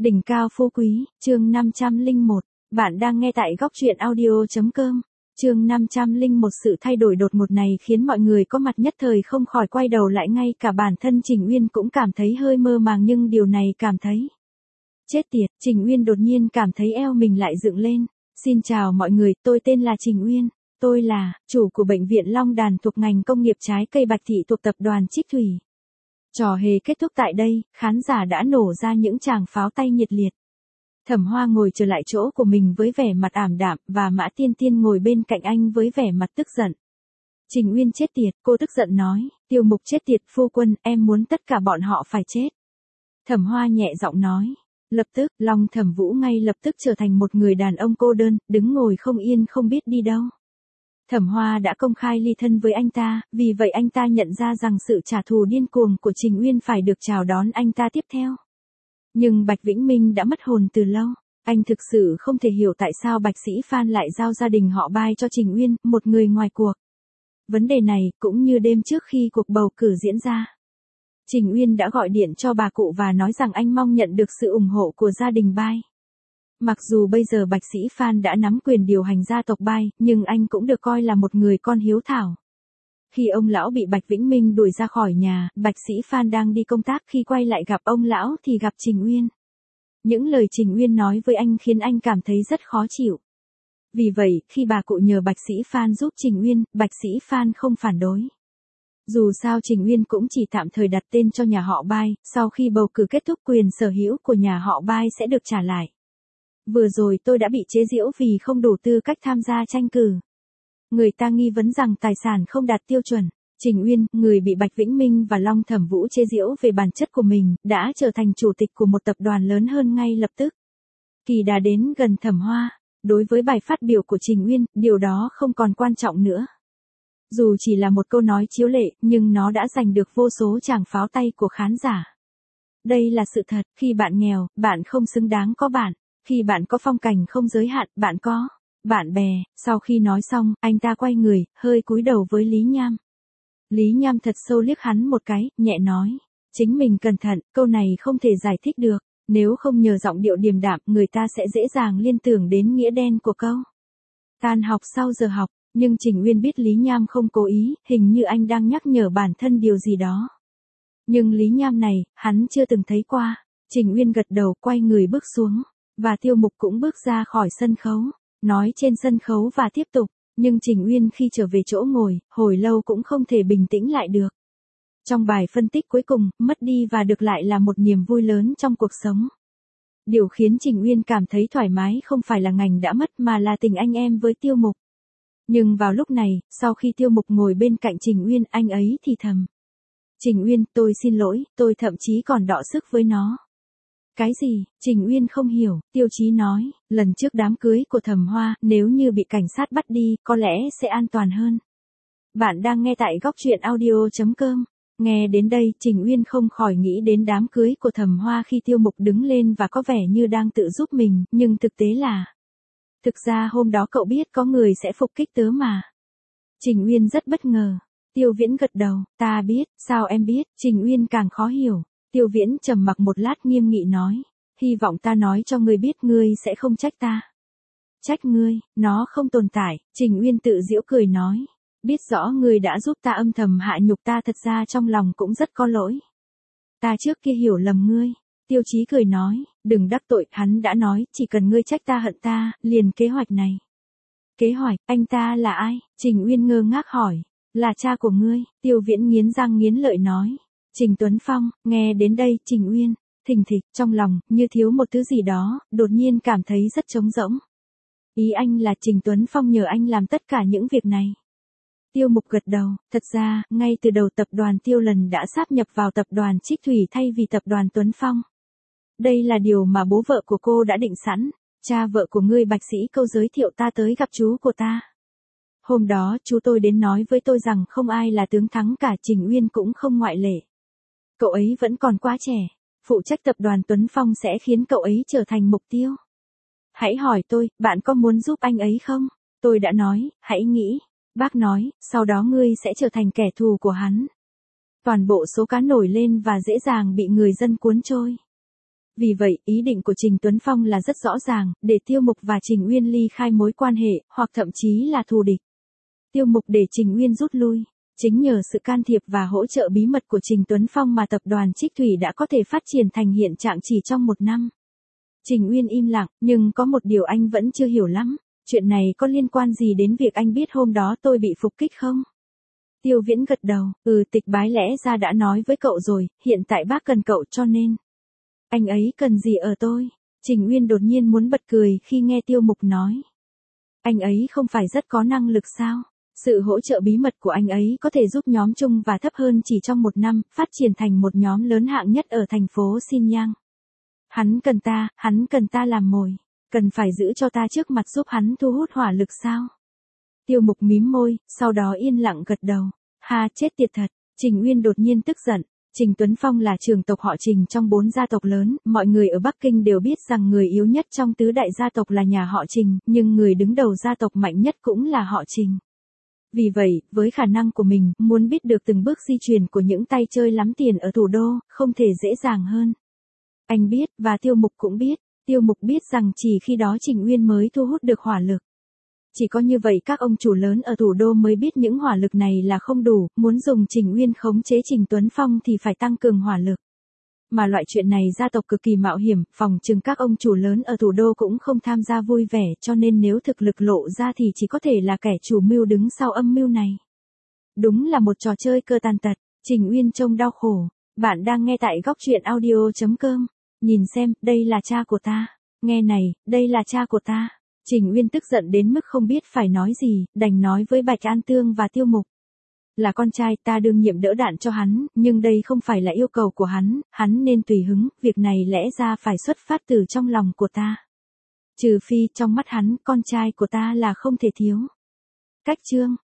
Đỉnh cao phú quý, chương 501. Bạn đang nghe tại góc truyện audio.com. Chương 501. Sự thay đổi đột ngột này khiến mọi người có mặt nhất thời không khỏi quay đầu lại, ngay cả bản thân Trình Uyên cũng cảm thấy hơi mơ màng, nhưng điều này cảm thấy chết tiệt. Trình Uyên đột nhiên cảm thấy eo mình lại dựng lên. Xin chào mọi người, tôi tên là Trình Uyên. Tôi là chủ của bệnh viện Long Đàn thuộc ngành công nghiệp trái cây Bạch Thị thuộc tập đoàn Trích Thủy. Trò hề kết thúc tại đây, khán giả đã nổ ra những tràng pháo tay nhiệt liệt. Thẩm Hoa ngồi trở lại chỗ của mình với vẻ mặt ảm đạm, và Mã Tiên Tiên ngồi bên cạnh anh với vẻ mặt tức giận. Trình Uyên chết tiệt, cô tức giận nói, Tiêu Mục chết tiệt, phu quân, em muốn tất cả bọn họ phải chết. Thẩm Hoa nhẹ giọng nói. Lập tức, Long Thẩm Vũ ngay lập tức trở thành một người đàn ông cô đơn, đứng ngồi không yên không biết đi đâu. Thẩm Hoa đã công khai ly thân với anh ta, vì vậy anh ta nhận ra rằng sự trả thù điên cuồng của Trình Uyên phải được chào đón anh ta tiếp theo. Nhưng Bạch Vĩnh Minh đã mất hồn từ lâu. Anh thực sự không thể hiểu tại sao Bạch Sĩ Phan lại giao gia đình họ Bai cho Trình Uyên, một người ngoài cuộc. Vấn đề này, cũng như đêm trước khi cuộc bầu cử diễn ra, Trình Uyên đã gọi điện cho bà cụ và nói rằng anh mong nhận được sự ủng hộ của gia đình Bai. Mặc dù bây giờ Bạch Sĩ Phan đã nắm quyền điều hành gia tộc Bai, nhưng anh cũng được coi là một người con hiếu thảo. Khi ông lão bị Bạch Vĩnh Minh đuổi ra khỏi nhà, Bạch Sĩ Phan đang đi công tác, khi quay lại gặp ông lão thì gặp Trình Uyên. Những lời Trình Uyên nói với anh khiến anh cảm thấy rất khó chịu. Vì vậy, khi bà cụ nhờ Bạch Sĩ Phan giúp Trình Uyên, Bạch Sĩ Phan không phản đối. Dù sao Trình Uyên cũng chỉ tạm thời đặt tên cho nhà họ Bai, sau khi bầu cử kết thúc quyền sở hữu của nhà họ Bai sẽ được trả lại. Vừa rồi tôi đã bị chế giễu vì không đủ tư cách tham gia tranh cử. Người ta nghi vấn rằng tài sản không đạt tiêu chuẩn. Trình Uyên, người bị Bạch Vĩnh Minh và Long Thẩm Vũ chế giễu về bản chất của mình, đã trở thành chủ tịch của một tập đoàn lớn hơn ngay lập tức. Kỳ đã đến gần Thẩm Hoa. Đối với bài phát biểu của Trình Uyên, điều đó không còn quan trọng nữa. Dù chỉ là một câu nói chiếu lệ, nhưng nó đã giành được vô số tràng pháo tay của khán giả. Đây là sự thật, khi bạn nghèo, bạn không xứng đáng có bạn. Khi bạn có phong cảnh không giới hạn, bạn có bạn bè. Sau khi nói xong, anh ta quay người, hơi cúi đầu với Lý Nham. Lý Nham thật sâu liếc hắn một cái, nhẹ nói. Chính mình cẩn thận, câu này không thể giải thích được. Nếu không nhờ giọng điệu điềm đạm, người ta sẽ dễ dàng liên tưởng đến nghĩa đen của câu. Tan học sau giờ học, nhưng Trình Uyên biết Lý Nham không cố ý, hình như anh đang nhắc nhở bản thân điều gì đó. Nhưng Lý Nham này, hắn chưa từng thấy qua. Trình Uyên gật đầu, quay người bước xuống. Và Tiêu Mục cũng bước ra khỏi sân khấu, nói trên sân khấu và tiếp tục, nhưng Trình Uyên khi trở về chỗ ngồi, hồi lâu cũng không thể bình tĩnh lại được. Trong bài phân tích cuối cùng, mất đi và được lại là một niềm vui lớn trong cuộc sống. Điều khiến Trình Uyên cảm thấy thoải mái không phải là ngành đã mất mà là tình anh em với Tiêu Mục. Nhưng vào lúc này, sau khi Tiêu Mục ngồi bên cạnh Trình Uyên, anh ấy thì thầm. Trình Uyên, tôi xin lỗi, tôi thậm chí còn đọ sức với nó. Cái gì? Trình Uyên không hiểu. Tiêu Chí nói, lần trước đám cưới của Thẩm Hoa, nếu như bị cảnh sát bắt đi, có lẽ sẽ an toàn hơn. Bạn đang nghe tại góc truyện audio.com. Nghe đến đây, Trình Uyên không khỏi nghĩ đến đám cưới của Thẩm Hoa khi Tiêu Mục đứng lên và có vẻ như đang tự giúp mình, nhưng thực tế là... Thực ra hôm đó cậu biết có người sẽ phục kích tớ mà. Trình Uyên rất bất ngờ. Tiêu Viễn gật đầu, ta biết, sao em biết? Trình Uyên càng khó hiểu. Tiêu Viễn trầm mặc một lát nghiêm nghị nói, hy vọng ta nói cho ngươi biết ngươi sẽ không trách ta. Trách ngươi, nó không tồn tại. Trình Uyên tự giễu cười nói, biết rõ ngươi đã giúp ta âm thầm hạ nhục ta, thật ra trong lòng cũng rất có lỗi. Ta trước kia hiểu lầm ngươi. Tiêu Chí cười nói, đừng đắc tội, hắn đã nói, chỉ cần ngươi trách ta hận ta, liền kế hoạch này. Kế hoạch, anh ta là ai? Trình Uyên ngơ ngác hỏi, là cha của ngươi. Tiêu Viễn nghiến răng nghiến lợi nói. Trình Tuấn Phong, nghe đến đây, Trình Uyên, thình thịch, trong lòng, như thiếu một thứ gì đó, đột nhiên cảm thấy rất trống rỗng. Ý anh là Trình Tuấn Phong nhờ anh làm tất cả những việc này. Tiêu Mục gật đầu, thật ra, ngay từ đầu tập đoàn Tiêu Lần đã sáp nhập vào tập đoàn Trích Thủy thay vì tập đoàn Tuấn Phong. Đây là điều mà bố vợ của cô đã định sẵn, cha vợ của ngươi Bạch Sĩ Câu giới thiệu ta tới gặp chú của ta. Hôm đó, chú tôi đến nói với tôi rằng không ai là tướng thắng cả, Trình Uyên cũng không ngoại lệ. Cậu ấy vẫn còn quá trẻ, phụ trách tập đoàn Tuấn Phong sẽ khiến cậu ấy trở thành mục tiêu. Hãy hỏi tôi, bạn có muốn giúp anh ấy không? Tôi đã nói, hãy nghĩ. Bác nói, sau đó ngươi sẽ trở thành kẻ thù của hắn. Toàn bộ số cá nổi lên và dễ dàng bị người dân cuốn trôi. Vì vậy, ý định của Trình Tuấn Phong là rất rõ ràng, để Tiêu Mục và Trình Uyên ly khai mối quan hệ, hoặc thậm chí là thù địch. Tiêu Mục để Trình Uyên rút lui. Chính nhờ sự can thiệp và hỗ trợ bí mật của Trình Tuấn Phong mà tập đoàn Trích Thủy đã có thể phát triển thành hiện trạng chỉ trong 1 năm. Trình Uyên im lặng, nhưng có một điều anh vẫn chưa hiểu lắm. Chuyện này có liên quan gì đến việc anh biết hôm đó tôi bị phục kích không? Tiêu Viễn gật đầu, Tịch Bái lẽ ra đã nói với cậu rồi, hiện tại bác cần cậu cho nên. Anh ấy cần gì ở tôi? Trình Uyên đột nhiên muốn bật cười khi nghe Tiêu Mục nói. Anh ấy không phải rất có năng lực sao? Sự hỗ trợ bí mật của anh ấy có thể giúp nhóm trung và thấp hơn chỉ trong 1 năm, phát triển thành một nhóm lớn hạng nhất ở thành phố Xinjiang. Hắn cần ta làm mồi. Cần phải giữ cho ta trước mặt giúp hắn thu hút hỏa lực sao? Tiêu Mục mím môi, sau đó yên lặng gật đầu. Ha, chết tiệt thật. Trình Uyên đột nhiên tức giận. Trình Tuấn Phong là trưởng tộc họ Trình trong 4 gia tộc lớn, mọi người ở Bắc Kinh đều biết rằng người yếu nhất trong tứ đại gia tộc là nhà họ Trình, nhưng người đứng đầu gia tộc mạnh nhất cũng là họ Trình. Vì vậy, với khả năng của mình, muốn biết được từng bước di chuyển của những tay chơi lắm tiền ở thủ đô, không thể dễ dàng hơn. Anh biết, và Tiêu Mục cũng biết. Tiêu Mục biết rằng chỉ khi đó Trình Uyên mới thu hút được hỏa lực. Chỉ có như vậy các ông chủ lớn ở thủ đô mới biết những hỏa lực này là không đủ, muốn dùng Trình Uyên khống chế Trình Tuấn Phong thì phải tăng cường hỏa lực. Mà loại chuyện này gia tộc cực kỳ mạo hiểm, phòng chừng các ông chủ lớn ở thủ đô cũng không tham gia vui vẻ, cho nên nếu thực lực lộ ra thì chỉ có thể là kẻ chủ mưu đứng sau âm mưu này. Đúng là một trò chơi cơ tàn tật. Trình Uyên trông đau khổ. Bạn đang nghe tại góc truyện audio.com. Nhìn xem, đây là cha của ta. Nghe này, đây là cha của ta. Trình Uyên tức giận đến mức không biết phải nói gì, đành nói với Bạch An Tương và Tiêu Mục. Là con trai, ta đương nhiệm đỡ đạn cho hắn, nhưng đây không phải là yêu cầu của hắn nên tùy hứng, việc này lẽ ra phải xuất phát từ trong lòng của ta. Trừ phi trong mắt hắn, con trai của ta là không thể thiếu. Cách chương.